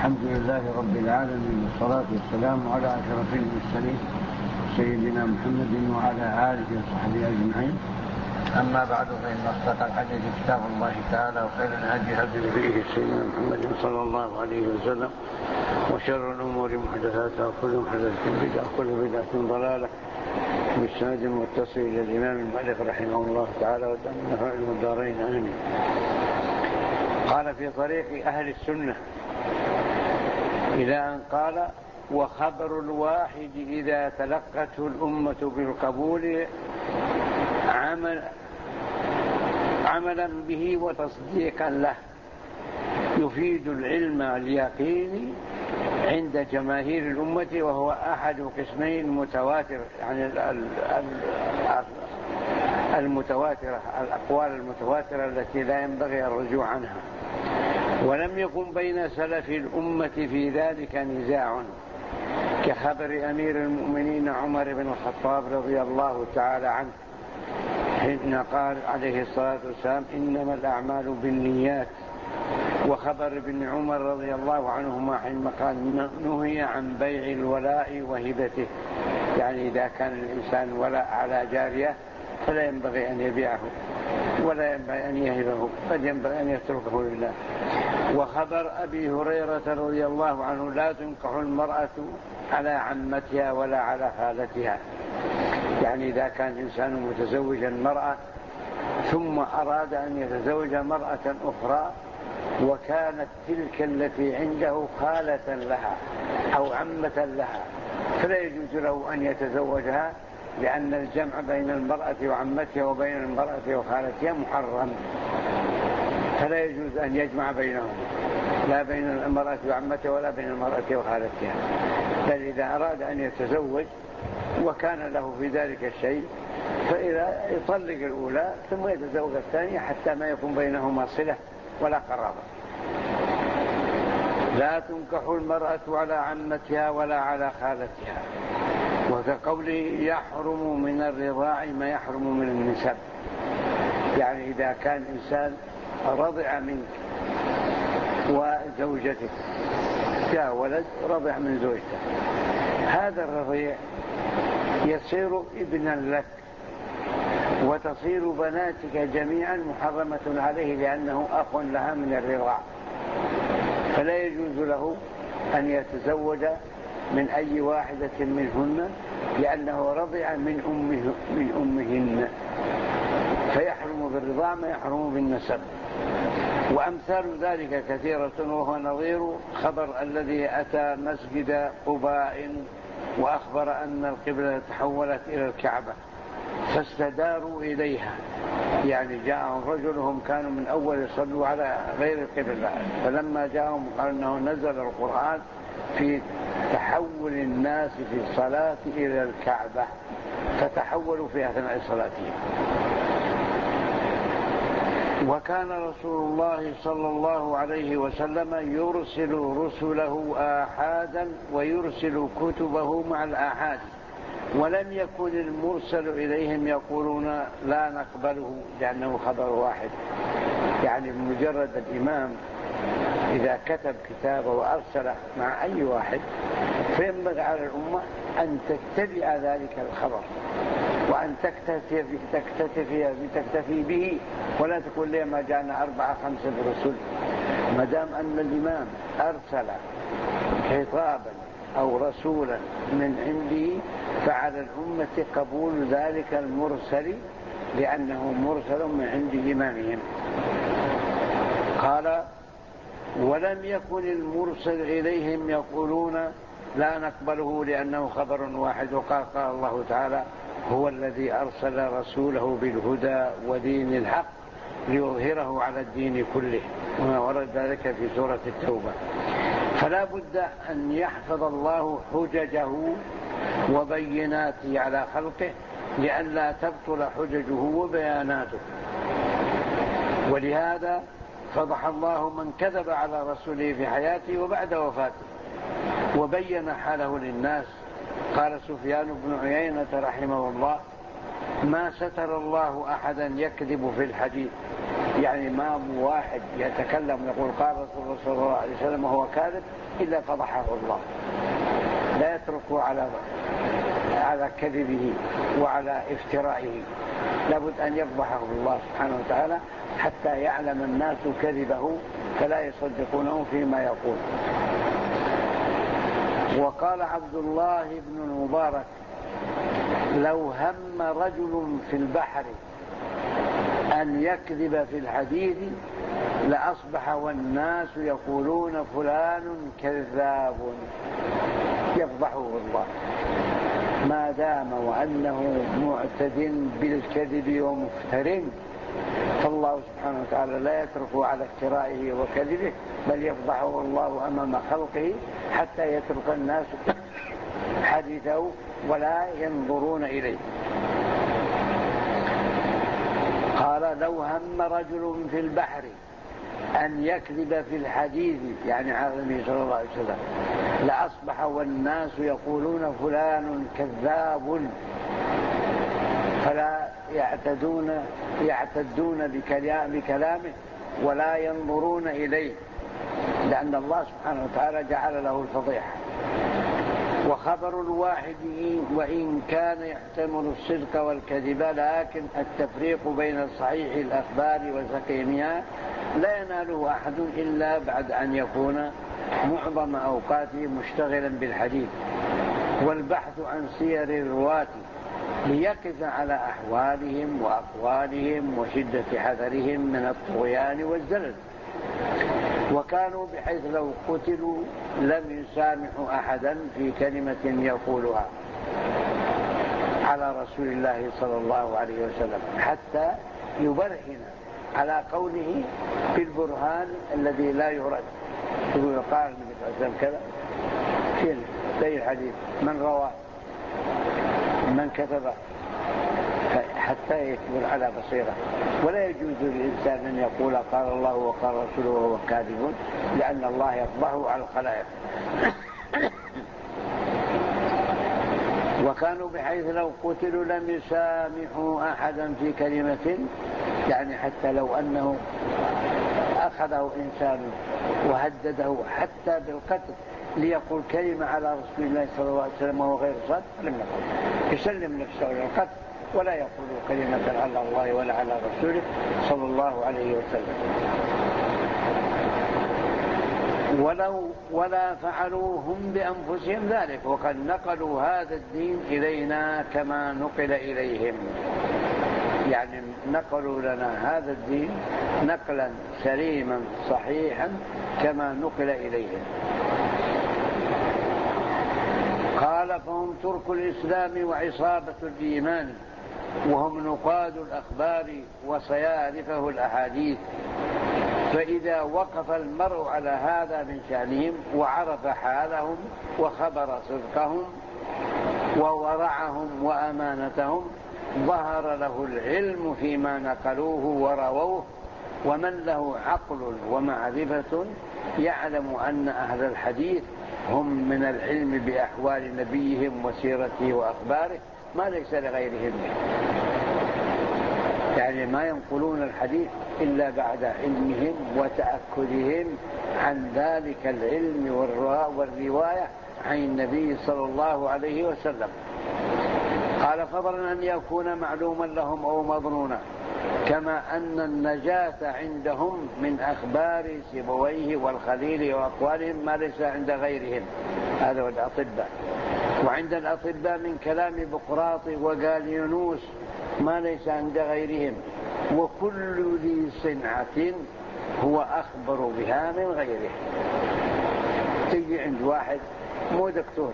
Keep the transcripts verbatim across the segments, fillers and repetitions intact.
الحمد لله رب العالمين، والصلاة والسلام على أشرف المرسلين سيدنا محمد وعلى آله وصحبه أجمعين. أما بعد، فإن أصدق الحديث كتاب الله تعالى، وخير الهدي هدي نبيه سيدنا محمد صلى الله عليه وسلم، وشر الأمور محدثاتها، وكل محدثة بدعة، وكل بدعة ضلالة. بالسند المتصل إلى الإمام المالك رحمه الله تعالى، ودعنا علم الدارين آمين. قال في طريق أهل السنة إلى أن قال: وخبر الواحد إذا تلقته الأمة بالقبول عمل عملا به وتصديقا له يفيد العلم اليقيني عند جماهير الأمة، وهو أحد قسمين متواتر، يعني المتواترة، الأقوال المتواترة التي لا ينبغي الرجوع عنها. ولم يكن بين سلف الأمة في ذلك نزاع، كخبر أمير المؤمنين عمر بن الخطاب رضي الله تعالى عنه حين قال عليه الصلاة والسلام: إنما الأعمال بالنيات. وخبر ابن عمر رضي الله عنهما حين قال: نهي عن بيع الولاء وهبته، يعني إذا كان الإنسان ولاء على جارية فلا ينبغي أن يبيعه ولا ينبغي أن يهبه، بل ينبغي أن يتركه لله. وخبر أبي هريرة رضي الله عنه: لا تنكح المرأة على عمتها ولا على خالتها، يعني إذا كان الإنسان متزوجا مرأة ثم أراد أن يتزوج مرأة أخرى، وكانت تلك التي عنده خالة لها أو عمة لها، فلا يجوز له أن يتزوجها، لأن الجمع بين المرأة وعمتها وبين المرأة وخالتها محرم، فلا يجوز أن يجمع بينهم، لا بين المرأة وعمتها ولا بين المرأة وخالتها. بل إذا أراد أن يتزوج وكان له في ذلك الشيء، فإذا يطلق الأولى ثم يتزوج الثانية حتى ما يكون بينهما صلة ولا قرابة. لا تنكح المرأة على عمتها ولا على خالتها. وكقوله: يحرم من الرضاع ما يحرم من النسب، يعني إذا كان إنسان رضع منك وزوجتك، جاء ولد رضع من زوجته، هذا الرضيع يصير ابنا لك، وتصير بناتك جميعا محرمة عليه، لأنه أخ لها من الرضاع، فلا يجوز له أن يتزوج من أي واحدة منهن، لأنه رضع من أمه من أمهن، فيحرم بالرضاع ما يحرم بالنسب. وأمثال ذلك كثيرة، وهو نظير خبر الذي أتى مسجد قباء وأخبر أن القبلة تحولت إلى الكعبة فاستداروا إليها، يعني جاءهم رجل هم كانوا من أول يصلوا على غير القبلة، فلما جاءهم قال أنه نزل القرآن في تحول الناس في الصلاة إلى الكعبة، فتحولوا في أثناء صلاتهم. وكان رسول الله صلى الله عليه وسلم يرسل رسله آحادا ويرسل كتبه مع الآحاد، ولم يكن المرسل إليهم يقولون لا نقبله لأنه خبر واحد، يعني بمجرد الإمام إذا كتب كتابه وأرسله مع أي واحد فينبغي على الأمة أن تتبع ذلك الخبر، وأن تكتفي تكتفي تكتفي به، ولا تقول لي ما جاءنا أربعة خمسة برسل. ما دام أن الإمام أرسل خطابا أو رسولا من عنده، فعلى الأمة قبول ذلك المرسل، لأنه مرسل من عند إمامهم. قال: ولم يكن المرسل إليهم يقولون لا نقبله لأنه خبر واحد. وقال قال الله تعالى: هو الذي أرسل رسوله بالهدى ودين الحق ليظهره على الدين كله، وما ورد ذلك في سورة التوبة. فلا بد أن يحفظ الله حججه وبيناته على خلقه، لئلا تبطل حججه وبياناته. ولهذا فضح الله من كذب على رسوله في حياته وبعد وفاته، وبين حاله للناس. قال سفيان بن عيينة رحمه الله: ما ستر الله أحدا يكذب في الحديث يعني ما واحد يتكلم يقول قال رسول الله صلى الله عليه وسلم وهو كاذب إلا فضحه الله، لا يتركه على على كذبه وعلى افترائه، لابد أن يفضحه الله سبحانه وتعالى حتى يعلم الناس كذبه فلا يصدقونه فيما يقول. وقال عبد الله بن المبارك: لو هم رجل في البحر أن يكذب في الحديث لأصبح والناس يقولون فلان كذاب، يفضحه الله ما دام وأنه معتد بالكذب ومفتر، فالله سبحانه وتعالى لا يتركه على افترائه وكذبه، بل يفضحه الله أمام خلقه حتى يترك الناس حديثه ولا ينظرون إليه. قال: لو هم رجل في البحر أن يكذب في الحديث، يعني على النبي صلى الله عليه وسلم، لأصبح والناس يقولون فلان كذاب، فلا يعتدون يعتدون بكلامه ولا ينظرون إليه، لأن الله سبحانه وتعالى جعل له الفضيحة. وخبر الواحد وإن كان يحتمل الصدق والكذب، لكن التفريق بين صحيح الأخبار وسقيمها لا يناله أحد إلا بعد أن يكون معظم أوقاته مشتغلا بالحديث والبحث عن سير الرواة ليقف على أحوالهم وأقوالهم وشدة حذرهم من الطغيان والزلل. وكانوا بحيث لو قتلوا لم يسامحوا أحدا في كلمة يقولها على رسول الله صلى الله عليه وسلم حتى يبرهن على قوله بالبرهان الذي لا يرد. يقول قال النبي صلى الله عليه وسلم كذا في زي الحديث من روى من كتب، حتى يكبر على بصيرة. ولا يجوز للإنسان أن يقول قال الله وقال رسوله وهو كاذب، لأن الله يفضحه على الخلائق. وكانوا بحيث لو قتلوا لم يسامحوا أحدا في كلمة، يعني حتى لو أنه أخذه إنسان وهدده حتى بالقتل ليقول كلمة على رسول الله صلى الله عليه وسلم وهو غير صادق لم يقل، يسلم نفسه للقتل ولا يقول كلمة على الله ولا على رسوله صلى الله عليه وسلم. ولو ولا فعلوا هم بأنفسهم ذلك، وقد نقلوا هذا الدين إلينا كما نقل إليهم، يعني نقلوا لنا هذا الدين نقلا سليما صحيحا كما نقل إليهم. قال: فهم ترك الإسلام وعصابة الإيمان، وهم نقاد الأخبار وصيارفه الأحاديث. فإذا وقف المرء على هذا من شأنهم وعرف حالهم وخبر صدقهم وورعهم وأمانتهم، ظهر له العلم فيما نقلوه ورووه. ومن له عقل ومعرفة يعلم أن أهل الحديث هم من العلم بأحوال نبيهم وسيرته وأخباره ما ليس لغيرهم، يعني ما ينقلون الحديث إلا بعد علمهم وتأكدهم عن ذلك العلم والرواية عن النبي صلى الله عليه وسلم. قال: فضلا أن يكون معلوما لهم أو مظنونا، كما أن النجاة عندهم من أخبار سيبويه والخليل وأقوالهم ما ليس عند غيرهم، هذا هو الأطباء. وعند الأطباء من كلام بقراط وقالينوس ما ليس عند غيرهم. وكل ذي صنعة هو أخبر بها من غيره. تجي عند واحد مو دكتور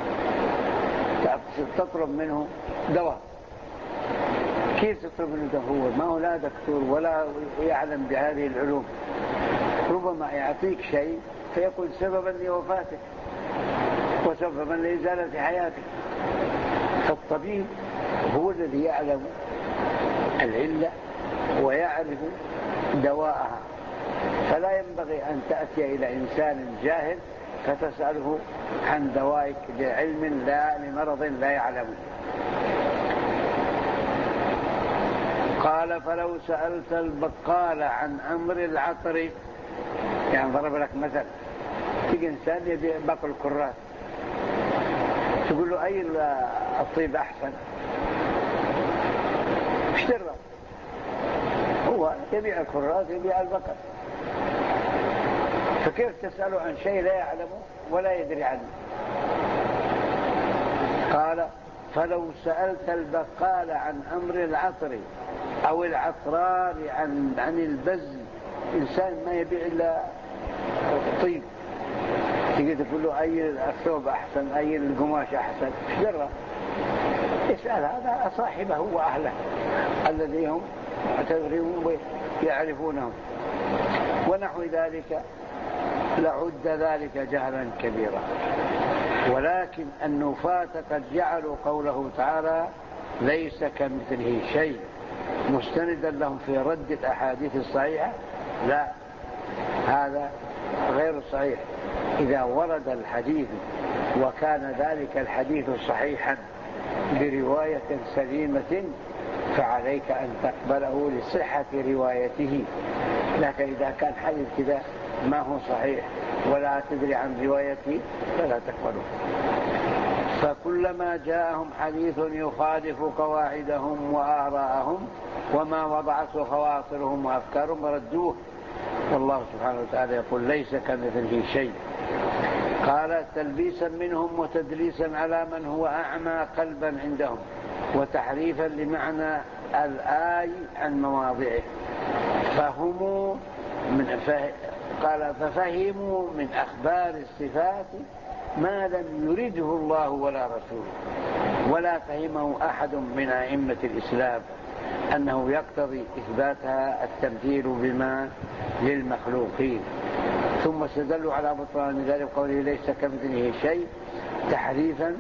تطلب منه دواء، كيف تطلب منه دواء؟ هو ما هو لا دكتور ولا يعلم بهذه العلوم، ربما يعطيك شيء فيكون سببا لوفاتك وسببا لإزالة حياتك. فالطبيب هو الذي يعلم العلة ويعرف دواءها، فلا ينبغي أن تأتي إلى إنسان جاهل فتسأله عن دوائك لعلم لا لمرض لا يعلمه. قال فلو سألت البقال عن أمر العطر، يعني ضرب لك مثل، تيجي إنسان يبيع باقي الكرات، تقول له أي الطيب أحسن، اشترى، هو يبيع الكرات يبيع البقر، فكيف تسأله عن شيء لا يعلمه ولا يدري عنه؟ قال فلو سألت البقال عن أمر العطر أو العطران عن عن البز، إنسان ما يبيع إلا الطيب، تيجي تقول له أي الثوب أحسن، أي القماش أحسن، ايش درى؟ اسأل هذا صاحبه وأهله الذي هم معتبرون ويعرفونهم. ونحو ذلك لعد ذلك جهلا كبيرا. ولكن النفاة قد جعلوا قوله تعالى ليس كمثله شيء مستندا لهم في رد الأحاديث الصحيحة، لا، هذا غير صحيح. إذا ورد الحديث وكان ذلك الحديث صحيحا برواية سليمة فعليك أن تقبله لصحة روايته، لكن إذا كان حديث كذا ما هو صحيح ولا تدري عن روايته فلا تقبله. فكلما جاءهم حديث يخالف قواعدهم وآراءهم وما وضعته خواطرهم وأفكارهم ردوه، والله سبحانه وتعالى يقول ليس كمثله شيء. قال تلبيسا منهم وتدليسا على من هو أعمى قلبا عندهم، وتحريفا لمعنى الآي عن مواضعه، فهموا من فه... قال ففهموا من أخبار الصفات ما لم يرده الله ولا رسوله، ولا فهمه أحد من أئمة الإسلام أنه يقتضي إثباتها التمثيل بما للمخلوقين. ثم استدلوا على بطلان ذلك قوله ليس كمثله شيء تحريفا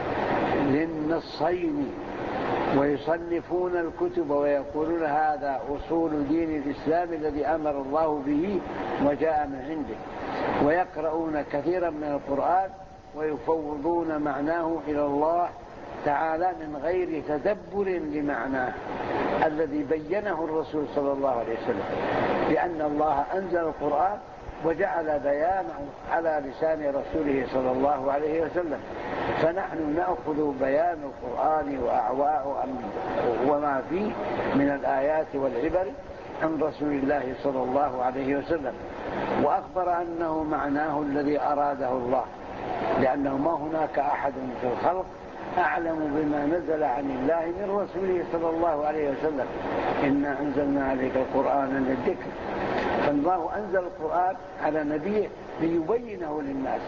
للنصين، ويصنفون الكتب ويقولون هذا أصول دين الإسلام الذي أمر الله به وجاء من عنده، ويقرؤون كثيرا من القرآن ويفوضون معناه إلى الله تعالى من غير تدبر لمعناه الذي بينه الرسول صلى الله عليه وسلم، لأن الله أنزل القرآن وجعل بيانه على لسان رسوله صلى الله عليه وسلم، فنحن نأخذ بيان القرآن وأعواء وما فيه من الآيات والعبر عن رسول الله صلى الله عليه وسلم، وأخبر أنه معناه الذي أراده الله، لأنه ما هناك أحد في الخلق أعلم بما نزل عن الله من رسوله صلى الله عليه وسلم. إنا أنزلنا عليك القرآن للذكر، فالله أنزل القرآن على نبيه ليبينه للناس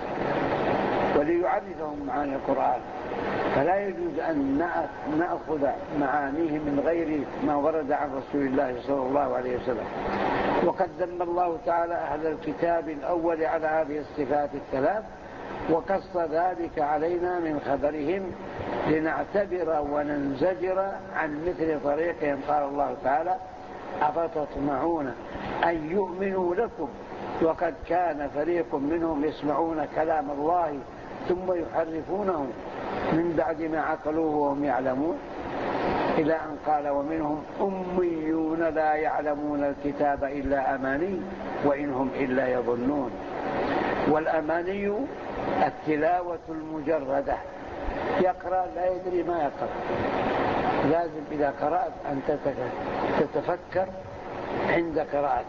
وليعرفهم معاني القرآن، فلا يجوز أن نأخذ معانيه من غير ما ورد عن رسول الله صلى الله عليه وسلم. وقد ذم الله تعالى أهل الكتاب الأول على هذه الصفات الثلاث، وقص ذلك علينا من خبرهم لنعتبر وننزجر عن مثل طريقهم. قال الله تعالى أفتطمعون أن يؤمنوا لكم وقد كان فريق منهم يسمعون كلام الله ثم يحرفونه من بعد ما عقلوه وهم يعلمون، إلى أن قال ومنهم أميون لا يعلمون الكتاب إلا أماني وإنهم إلا يظنون. والأماني التلاوة المجردة، يقرأ لا يدري ما يقرأ، لازم إذا قرأت أن تتفكر عند قراءتك.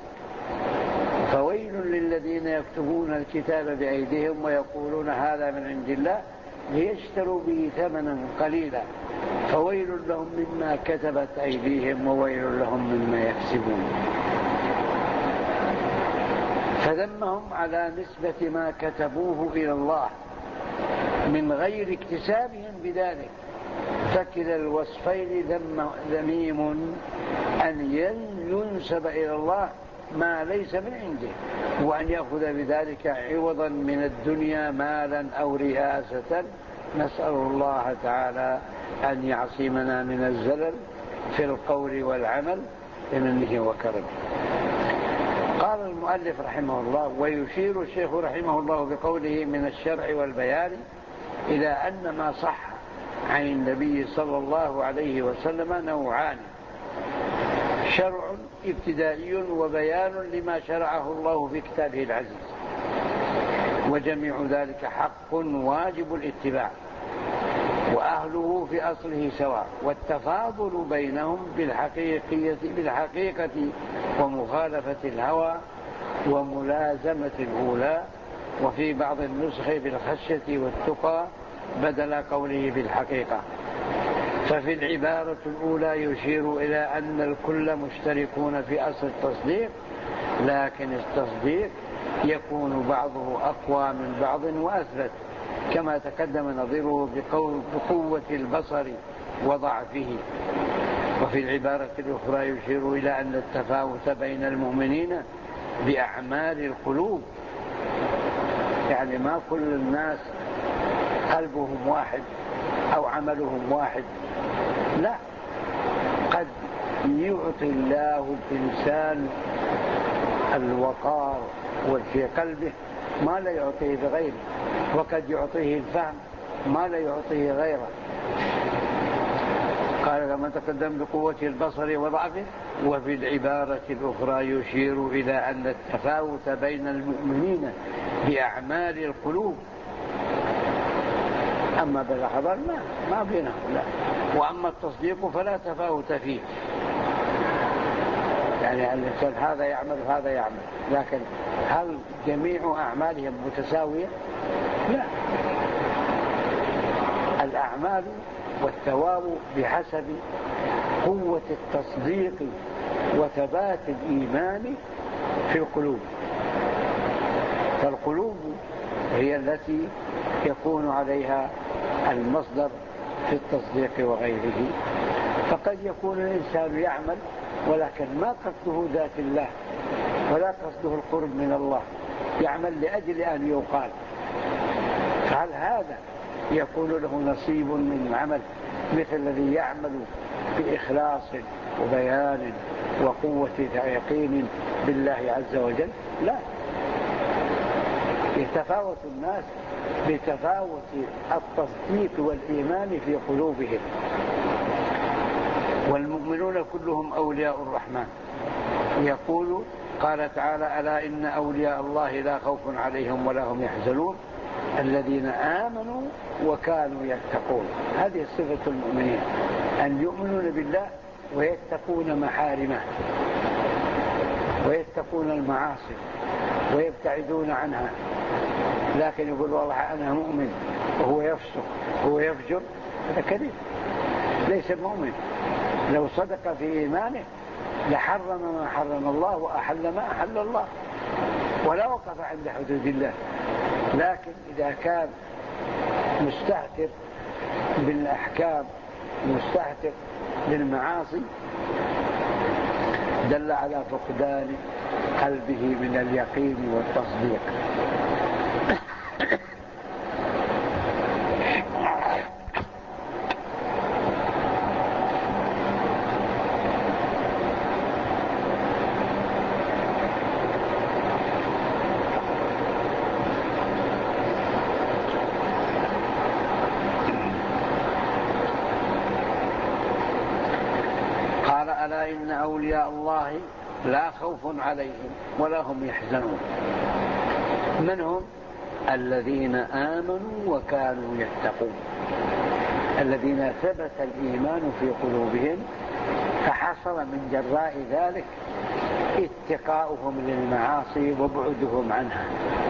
فويل للذين يكتبون الكتاب بأيديهم ويقولون هذا من عند الله ليشتروا به ثمنا قليلا فويل لهم مما كتبت أيديهم وويل لهم مما يكسبون. فذمهم على نسبة ما كتبوه إلى الله من غير اكتسابهم بذلك، فكلا الوصفين ذميم أن ينسب إلى الله ما ليس من عنده، وأن يأخذ بذلك عوضا من الدنيا مالا أو رئاسة. نسأل الله تعالى أن يعصمنا من الزلل في القول والعمل بمنه وكرمه. قال المؤلف رحمه الله: ويشير الشيخ رحمه الله بقوله من الشرع والبيان إلى أن ما صح عن النبي صلى الله عليه وسلم نوعان: شرع ابتدائي وبيان لما شرعه الله في كتابه العزيز، وجميع ذلك حق واجب الاتباع، وأهله في أصله سواء، والتفاضل بينهم بالحقيقية بالحقيقة ومخالفة الهوى وملازمة الأولى، وفي بعض النسخ بالخشية والتقى بدل قوله بالحقيقة. ففي العبارة الأولى يشير إلى أن الكل مشتركون في أصل التصديق، لكن التصديق يكون بعضه أقوى من بعض وأثبت، كما تقدم نظيره بقوة البصر وضعفه. وفي العبارة الأخرى يشير إلى أن التفاوت بين المؤمنين بأعمال القلوب، يعني ما كل الناس قلبهم واحد أو عملهم واحد، لا، قد يعطي الله الإنسان الوقار في قلبه ما لا يعطيه بغيره، وقد يعطيه الفهم ما لا يعطيه غيره. قال كما تقدم بقوة البصر وضعفه. وفي العبارة الأخرى يشير إلى أن التفاوت بين المؤمنين بأعمال القلوب، أما بالأخبار ما, ما بينهم لا. وأما التصديق فلا تفاوت فيه، يعني الإنسان هذا يعمل وهذا يعمل، لكن هل جميع أعمالهم متساوية؟ لا، الأعمال والثواب بحسب قوة التصديق وثبات الإيمان في القلوب. فالقلوب هي التي يكون عليها المصدر في التصديق وغيره. فقد يكون الإنسان يعمل ولكن ما قصده ذات الله ولا قصده القرب من الله، يعمل لأجل أن يقال، فهل هذا يكون له نصيب من عمل مثل الذي يعمل بإخلاص وبيان وقوة يقين بالله عز وجل؟ لا، يتفاوت الناس بتفاوت التصديق والإيمان في قلوبهم. والمؤمنون كلهم أولياء الرحمن. يقول قال تعالى: ألا إن أولياء الله لا خوف عليهم ولا هم يحزنون الذين آمنوا وكانوا يتقون. هذه صفة المؤمنين، أن يؤمنون بالله ويتقون محارمه ويتقون المعاصي ويبتعدون عنها. لكن يقول والله أنا مؤمن وهو يفسق وهو يفجر، هذا كذب، ليس مؤمن. لو صدق في إيمانه لحرم ما حرم الله وأحل ما أحل الله ولا وقف عند حدود الله. لكن إذا كان مستهتر بالأحكام مستهتر بالمعاصي دل على فقدان قلبه من اليقين والتصديق. قال: ألا إن أولياء الله لا خوف عليهم ولا هم يحزنون. من هم؟ الذين آمنوا وكانوا يتقون، الذين ثبت الإيمان في قلوبهم فحصل من جراء ذلك اتقاؤهم للمعاصي وبعدهم عنها،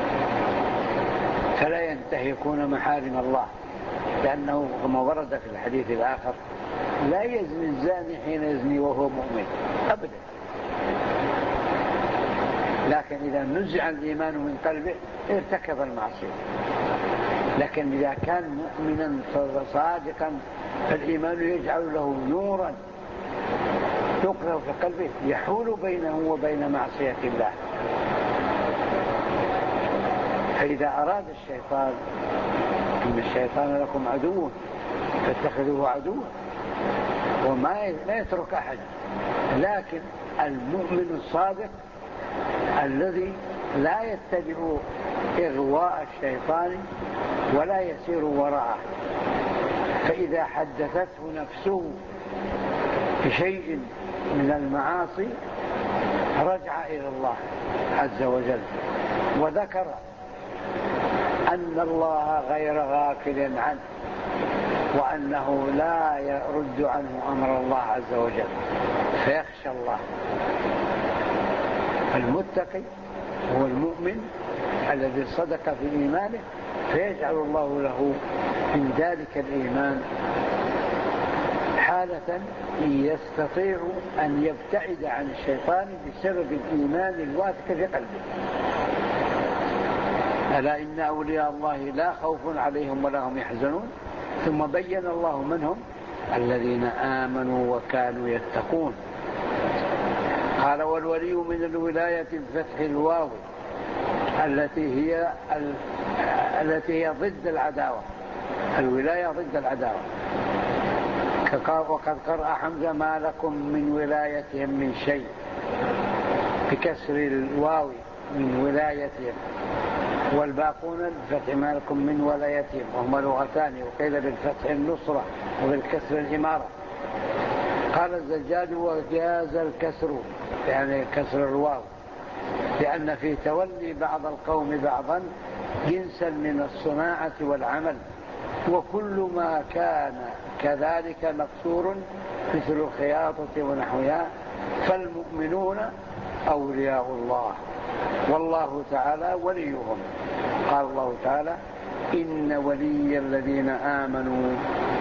فلا ينتهكون محارم الله، لأنه كما ورد في الحديث الآخر: لا يزني الزاني حين يزني وهو مؤمن أبدا. لكن إذا نزع الإيمان من قلبه ارتكب المعصية. لكن إذا كان مؤمنا صادقا فالإيمان يجعل له نورا يقرأ في قلبه يحول بينه وبين معصية الله. فإذا أراد الشيطان: إن الشيطان لكم عدو فاتخذوه عدوا، وما يترك أحد. لكن المؤمن الصادق الذي لا يتبع إغواء الشيطان ولا يسير وراءه، فإذا حدثته نفسه بشيء من المعاصي رجع إلى الله عز وجل، وذكر أن الله غير غافل عنه، وأنه لا يرد عنه أمر الله عز وجل، فيخشى الله. المتقي هو المؤمن الذي صدق في إيمانه، فيجعل الله له من ذلك الإيمان حالة يستطيع أن يبتعد عن الشيطان بسبب الإيمان الواثق في قلبه. ألا إن أولياء الله لا خوف عليهم ولا هم يحزنون. ثم بين الله من هم الذين آمنوا وكانوا يتقون. قال والولي من الولاية بفتح الواو التي هي ال... التي هي ضد العداوة. الولاية ضد العداوة. وقد قرأ حمزة ما لكم من ولايتهم من شيء بكسر الواو من ولايتهم، والباقون بفتح ما لكم من ولايتهم، وهما لغتان، وقيل بالفتح النصرة وبالكسر الإمارة. قال الزجاج وجاز الكسر يعني كسر الواو، لأن في تولي بعض القوم بعضا جنسا من الصناعة والعمل، وكل ما كان كذلك مكسور مثل الخياطة ونحوها، فالمؤمنون أولياء الله والله تعالى وليهم. قال الله تعالى إن ولي الذين آمنوا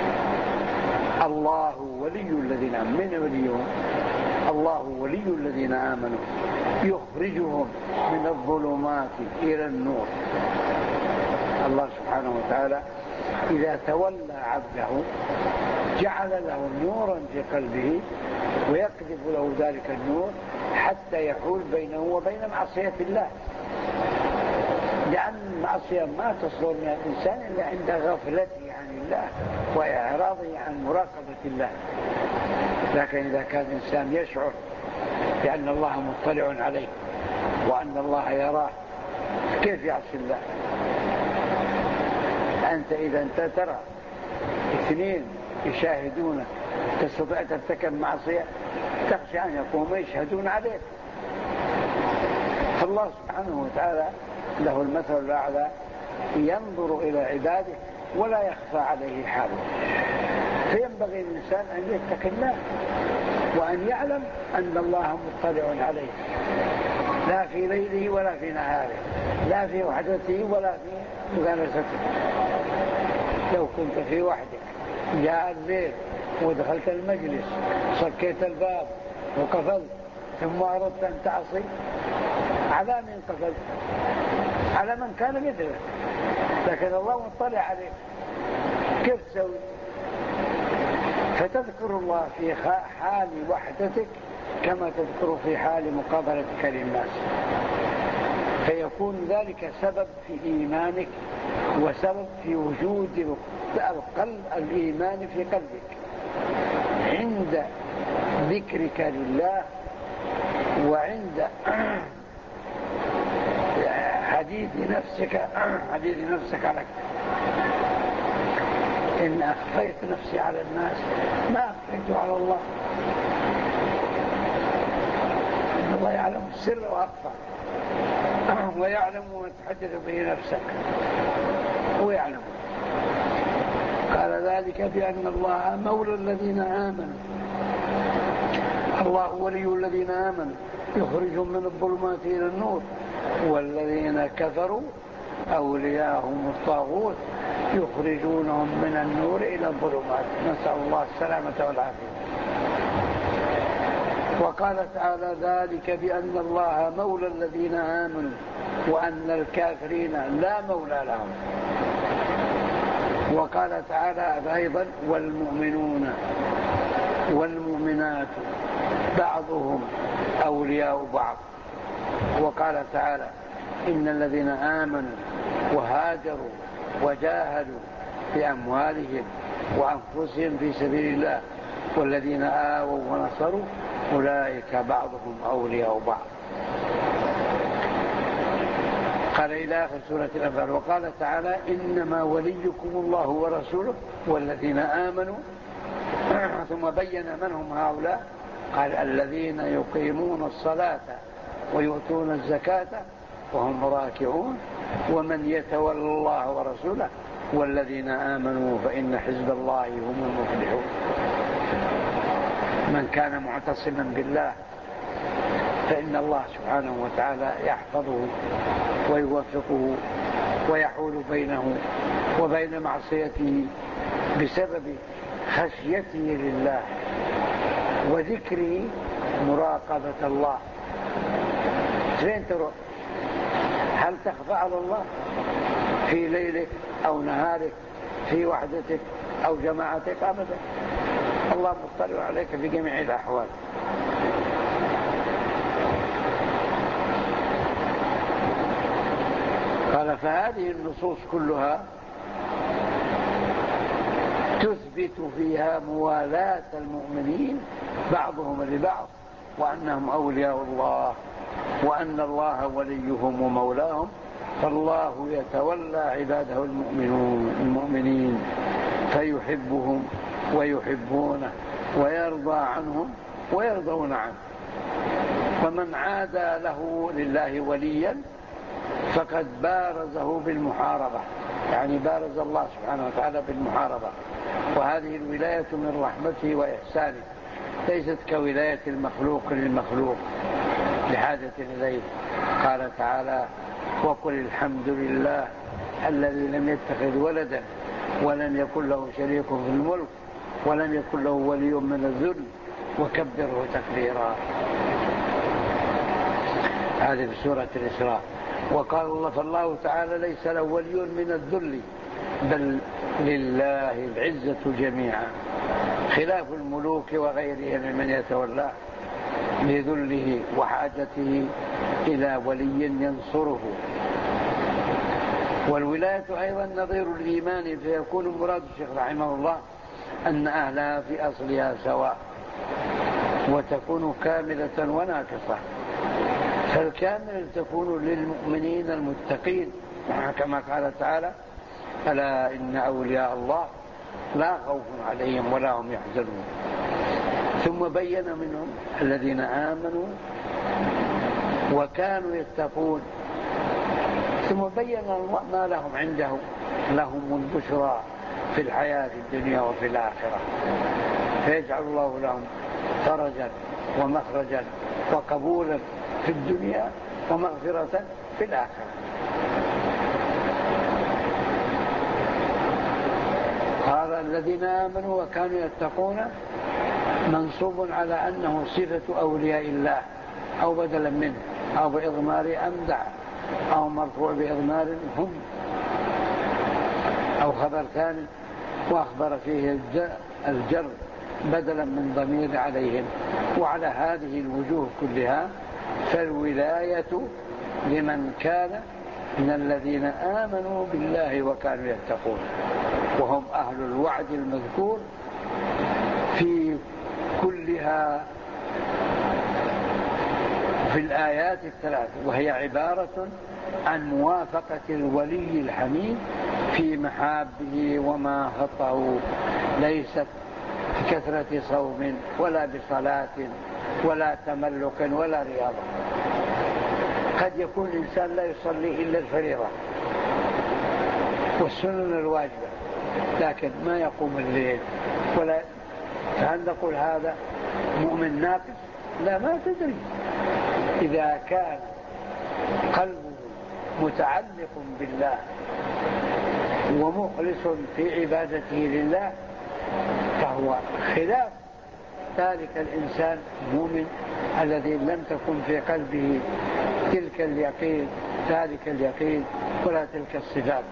الله ولي الذين آمنوا. من وليهم؟ الله ولي الذين آمنوا يخرجهم من الظلمات إلى النور. الله سبحانه وتعالى إذا تولى عبده جعل له نورا في قلبه ويقذف له ذلك النور حتى يحول بينه وبين معصية الله، لأن المعصية ما تصدر من الإنسان إلا عند غفلته عن الله وإعراضه عن مراقبة الله. لكن إذا كان الإنسان يشعر بأن الله مطلع عليه وأن الله يراه كيف يعصي الله؟ أنت إذا أنت ترى اثنين يشاهدون تستطيع ترتكب معصية تخشى أن يقوموا يشهدون عليك. فالله سبحانه وتعالى له المثل الأعلى، ينظر إلى عباده ولا يخفى عليه حاله. فينبغي الإنسان أن يتقي الله وأن يعلم أن الله مطلع عليه، لا في ليله ولا في نهاره، لا في وحدته ولا في مجالسته. لو كنت في وحدك جاء الليل ودخلت المجلس صكيت الباب وقفلت ثم أردت أن تعصي، على من قفلت؟ على من كان مثلك، لكن الله مطلع عليك، كيف تسوي؟ فتذكر الله في حال وحدتك كما تذكر في حال مقابلتك للناس، فيكون ذلك سبب في إيمانك وسبب في وجود القلب الإيمان في قلبك عند ذكرك لله وعند حديث نفسك حديث نفسك عليك. إن أخفيت نفسي على الناس ما أخفيت على الله. إن الله يعلم السر وأخفى ويعلم ما تحدث به نفسك ويعلم. قال ذلك بأن الله مولى الذين آمنوا. الله ولي الذين آمنوا يخرجهم من الظلمات إلى النور، والذين كفروا أولياءهم الطاغوت يخرجونهم من النور إلى الظلمات. نسأل الله السلامة والعافية. وقال تعالى ذلك بأن الله مولى الذين آمنوا وأن الكافرين لا مولى لهم. وقال تعالى أيضا والمؤمنون والمؤمنات بعضهم أولياء بعض. وقال تعالى إن الذين آمنوا وهاجروا وجاهدوا بأموالهم وأنفسهم في سبيل الله والذين آووا ونصروا أولئك بعضهم أولياء بعض. قال إلى آخر سورة الأنفال. وقال تعالى إنما وليكم الله ورسوله والذين آمنوا، ثم بين من هم هؤلاء قال الذين يقيمون الصلاة ويؤتون الزكاة وهم راكعون ومن يتولى الله ورسوله والذين آمنوا فإن حزب الله هم المفلحون. من كان معتصما بالله فإن الله سبحانه وتعالى يحفظه ويوفقه ويحول بينه وبين معصيته بسبب خشيته لله وذكره مراقبة الله. فين تروح؟ هل تخفى على الله في ليلك أو نهارك، في وحدتك أو جماعتك؟ أبدا، الله مطلع عليك في جميع الأحوال. قال فهذه النصوص كلها تثبت فيها موالاة المؤمنين بعضهم لبعض وأنهم أولياء الله وأن الله وليهم ومولاهم، فالله يتولى عباده المؤمنون المؤمنين فيحبهم ويحبونه ويرضى عنهم ويرضون عنه. ومن عادى له لله وليا فقد بارزه بالمحاربة، يعني بارز الله سبحانه وتعالى بالمحاربة. وهذه الولاية من رحمته وإحسانه، ليست كولاية المخلوق للمخلوق لحاجة إليه. قال تعالى وقل الحمد لله الذي لم يتخذ ولدا ولم يكن له شريك في الملك ولم يكن له ولي من الذل وكبره تكبيرا. هذه في سورة الإسراء. وقال الله فالله تعالى ليس له ولي من الذل بل لله العزة جميعا، خلاف الملوك وغيرهم ممن يتولى لذله وحاجته إلى ولي ينصره. والولاية أيضا نظير الإيمان، فيكون مراد الشيخ رحمه الله أن أهلها في أصلها سواء وتكون كاملة وناقصة. فالكامل تكون للمؤمنين المتقين كما قال تعالى ألا إن أولياء الله لا خوف عليهم ولا هم يحزنون. ثم بين منهم الذين آمنوا وكانوا يتقون، ثم بين ما لهم عنده لهم البشرى في الحياة الدنيا وفي الآخرة، فيجعل الله لهم فرجا ومخرجا وقبولا في الدنيا ومغفرة في الآخرة. قال الذين آمنوا وكانوا يتقون منصوب على أنه صفة أولياء الله أو بدلا منه أو بإضمار أمدع أو مرفوع بإضمار هم أو خبر ثاني وأخبر فيه الجر بدلا من ضمير عليهم. وعلى هذه الوجوه كلها فالولاية لمن كان من الذين آمنوا بالله وكانوا يتقون، وهم أهل الوعد المذكور في كلها في الآيات الثلاث، وهي عبارة عن موافقة الولي الحميد في محابه وما خطه، ليست بكثرة صوم ولا بصلاة ولا تملك ولا رياضة. قد يكون الإنسان لا يصلي إلا الفريضة والسنن الواجبة لكن ما يقوم الليل ولا، فهل نقول هذا مؤمن ناقص؟ لا، ما تدري. إذا كان قلبه متعلق بالله ومخلص في عبادته لله فهو خلاف ذلك الإنسان مؤمن الذي لم تكن في قلبه تلك اليقين ذلك اليقين ولا تلك الصفات.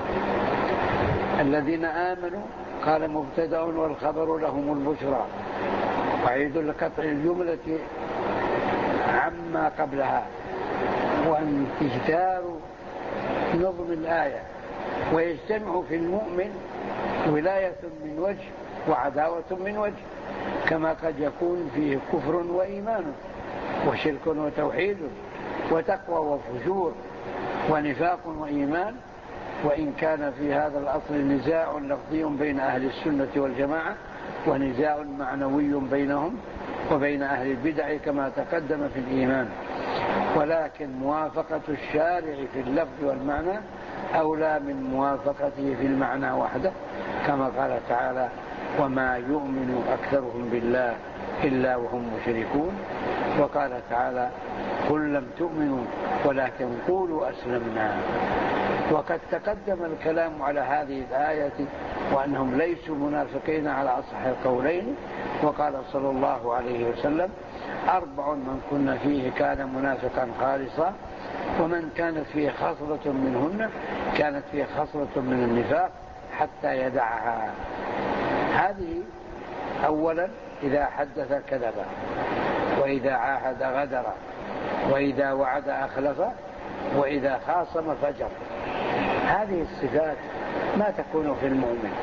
الذين آمنوا قال مبتدأ والخبر لهم البشرى، وعيد لقطع الجملة عما قبلها وأن تجتار نظم الآية، ويجتمع في المؤمن ولاية من وجه وعداوة من وجه، كما قد يكون فيه كفر وإيمان وشرك وتوحيد وتقوى وفجور ونفاق وإيمان. وإن كان في هذا الأصل نزاع لفظي بين أهل السنة والجماعة ونزاع معنوي بينهم، وبين أهل البدع كما تقدم في الإيمان، ولكن موافقة الشارع في اللفظ والمعنى أولى من موافقته في المعنى وحده، كما قال تعالى: وما يؤمن أكثرهم بالله إلا وهم مشركون. وقال تعالى: قل لم تؤمنوا ولكن قولوا أسلمنا. وقد تقدم الكلام على هذه الآية وأنهم ليسوا منافقين على أصح القولين. وقال صلى الله عليه وسلم: أربع من كن فيه كان منافقا خالصا، ومن كانت فيه خصلة منهن كانت فيه خصلة من النفاق حتى يدعها. هذه أولا: إذا حدث كذب، وإذا عاهد غدر، وإذا وعد أخلف، وإذا خاصم فجر. هذه الصفات ما تكون في المؤمن.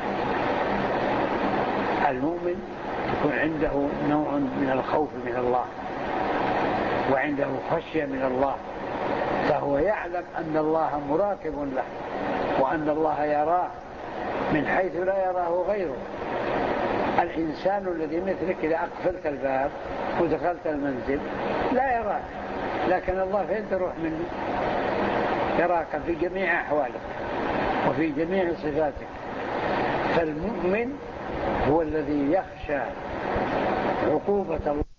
المؤمن يكون عنده نوع من الخوف من الله، وعنده خشية من الله، فهو يعلم أن الله مراقب له، وأن الله يراه من حيث لا يراه غيره. الإنسان الذي مثلك إذا أقفلت الباب ودخلت المنزل لا يراك، لكن الله فين تروح منه؟ يراك في جميع أحوالك وفي جميع صفاتك. فالمؤمن هو الذي يخشى عقوبة الله